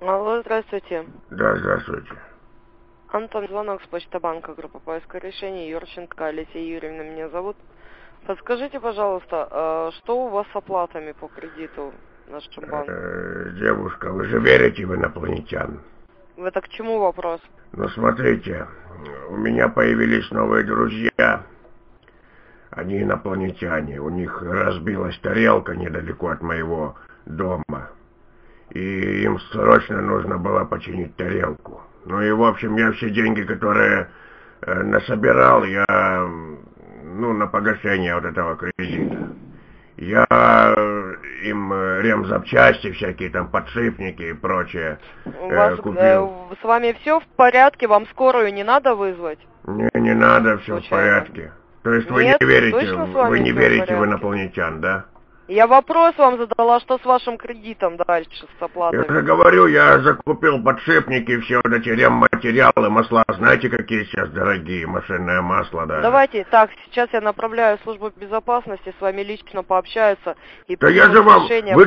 Алло, здравствуйте. Да, здравствуйте. Антон, звонок с Почта-банка, группа поиска решений. Юрченко Алексея Юрьевна меня зовут. Подскажите, пожалуйста, что у вас с оплатами по кредиту в нашем банке? Девушка, вы же верите в инопланетян? Это к чему вопрос? Ну, смотрите, у меня появились новые друзья. Они инопланетяне. У них разбилась тарелка недалеко от моего дома. И им срочно нужно было починить тарелку. Ну и, в общем, я все деньги, которые насобирал, я, на погашение вот этого кредита. Я им ремзапчасти, всякие там подшипники и прочее купил. С вами все в порядке? Вам скорую не надо вызвать? Не надо, все в порядке. То есть вы не верите в инопланетян, да? Я вопрос вам задала, что с вашим кредитом дальше, с оплатой? Я же говорю, я закупил подшипники, все вот эти ремматериалы, масла. Знаете, какие сейчас дорогие, машинное масло, да? Давайте, так, сейчас я направляю в службу безопасности, с вами лично пообщаются. И да я же вам, вы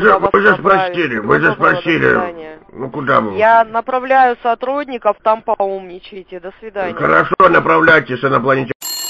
же спросили, ну куда вы? Я направляю сотрудников, там поумничайте, до свидания. Хорошо, направляйте с инопланетян.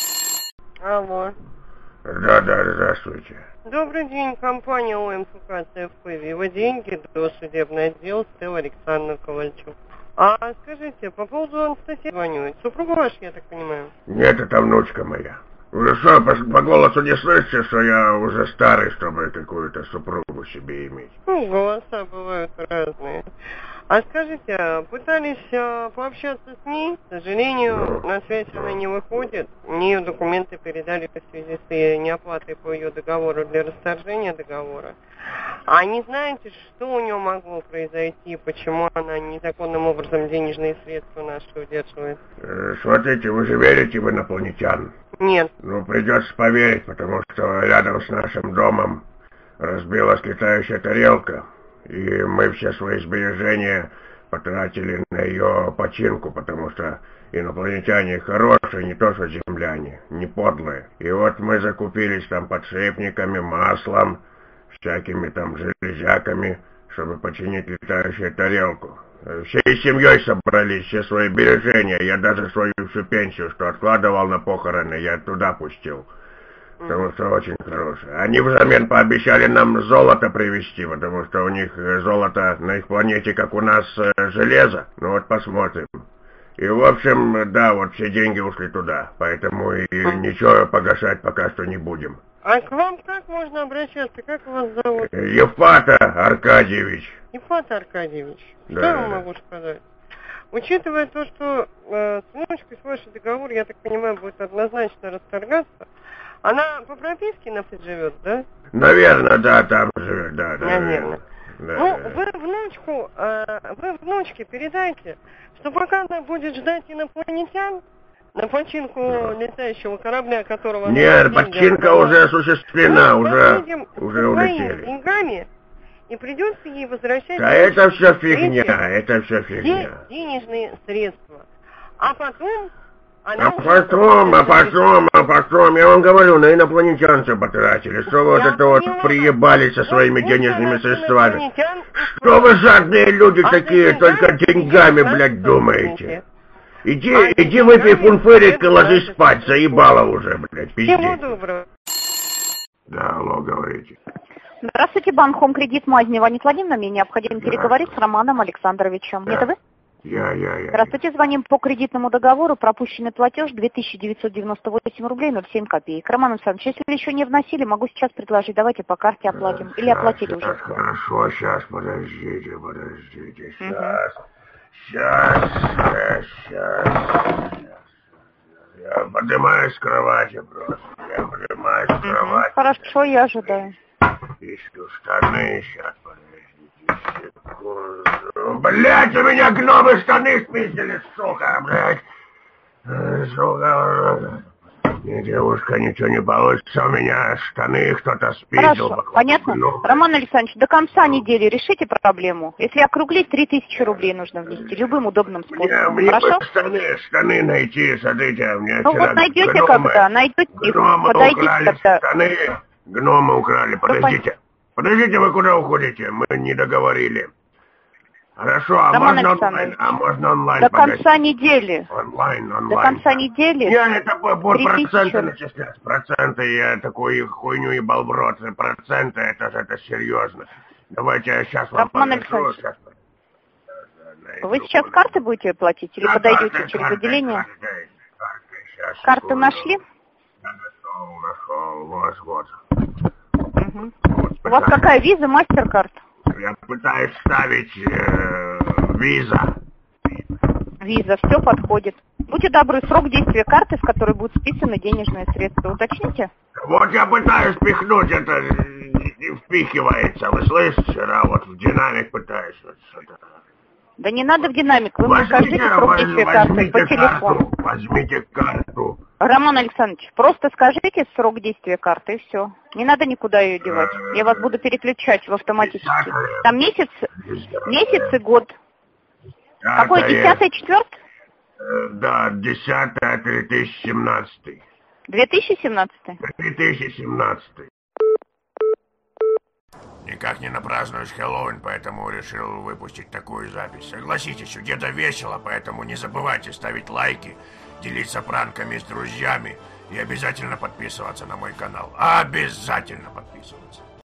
Алло. Да, здравствуйте. Добрый день, компания ОМФК ЦФП «Вива деньги», досудебный отдел, Стелла Александровна Ковальчук. А скажите, по поводу Анастасии звоню, супруга ваша, я так понимаю? Нет, это внучка моя. Вы что, по голосу не слышите, что я уже старый, чтобы какую-то супругу себе иметь? Ну, голоса бывают разные. А скажите, пытались пообщаться с ней? К сожалению, на связь она не выходит. Мне ее документы передали в связи с неоплатой по ее договору для расторжения договора. А не знаете, что у нее могло произойти, почему она незаконным образом денежные средства наши удерживает? Смотрите, вы же верите в инопланетян? Нет. Ну, придется поверить, потому что рядом с нашим домом разбилась летающая тарелка. И мы все свои сбережения потратили на ее починку, потому что инопланетяне хорошие, не то что земляне, не подлые. И вот мы закупились там подшипниками, маслом, всякими там железяками, чтобы починить летающую тарелку. Всей семьей собрались, все свои сбережения. Я даже свою всю пенсию, что откладывал на похороны, я туда пустил. Потому что очень хорошие. Они взамен пообещали нам золото привезти, потому что у них золото на их планете, как у нас железо. Ну вот посмотрим. И в общем, да, вот все деньги ушли туда. Поэтому и ничего погашать пока что не будем. А к вам как можно обращаться? Как вас зовут? Ефата Аркадьевич. Ефата Аркадьевич. Да. Что я вам могу сказать? Учитывая то, что с внучкой свой договор, я так понимаю, будет однозначно расторгаться, она по прописке на ФИД живет, да? Наверное, да, там живет, да. Наверное. Да. Ну, вы внучке передайте, что пока она будет ждать инопланетян на починку летающего корабля, которого... Нет, починка уже осуществлена, уже улетели. Деньгами, и придется ей возвращать... Да это все фигня, Все денежные средства. А потом... А потом, я вам говорю, на инопланетян все потратили. Что вы вот это вот приебались со своими денежными средствами? Что вы жадные люди такие, только деньгами, блядь, думаете? Иди выпей фунфырик и ложись спать, заебало уже, блядь, пиздец. Всего доброго. Да, алло, говорите. Здравствуйте, банк Хом Кредит Мазнева. Анна Владимировна, мне необходимо переговорить с Романом Александровичем. Да. Это вы? Я. Здравствуйте, звоним по кредитному договору. Пропущенный платеж 2998 рублей 07 копеек. Роман Александрович, если вы еще не вносили, могу сейчас предложить. Давайте по карте оплатим. Или оплатили уже? Хорошо, сейчас, подождите. Сейчас. Я поднимаюсь с кровати просто. Хорошо, я ожидаю. Ищу штаны, сейчас, подождите секунду. Блядь, у меня гномы штаны спиздили, сука, блядь. Сука. Девушка, ничего не получится, у меня штаны кто-то спиздил. Хорошо, понятно? Роман Александрович, до конца недели решите проблему. Если округлить, 3000 рублей нужно внести, любым удобным способом. Мне Хорошо? штаны найти, смотрите, у меня вот найдете когда, найдете их, подойдите когда. Штаны гномы украли, подождите. Подождите, вы куда уходите? Мы не договорили. Хорошо, а Роман можно Александрович, онлайн? А можно онлайн? до погоди. конца недели. Онлайн. До конца недели. Не, это будут 3000. проценты начислять. Проценты, я такую хуйню ебал в рот. Проценты, это серьезно. Давайте я сейчас вам Роман подношу. Александрович, вы сейчас карты будете платить или подойдете через отделение? Карты нашли? Нашел, вот. Угу. У вас какая виза, мастер-карт? Я пытаюсь ставить виза. Виза, все подходит. Будьте добры, срок действия карты, с которой будут списаны денежные средства, уточните? Вот я пытаюсь пихнуть, это не впихивается. Вы слышите? Вот в динамик пытаюсь. Да не надо в динамик, вы мне скажите срок действия карты по телефону. Возьмите карту. Роман Александрович, просто скажите срок действия карты и все. Не надо никуда ее девать. Я вас буду переключать в автоматически. Там месяц и год. Какой, 10-й, 4-й? Да, 10-й, 2017. 2017? 2017. Никак не напразднуешь Хэллоуин, поэтому решил выпустить такую запись. Согласитесь, где-то весело, поэтому не забывайте ставить лайки, делиться пранками с друзьями и обязательно подписываться на мой канал. Обязательно подписываться.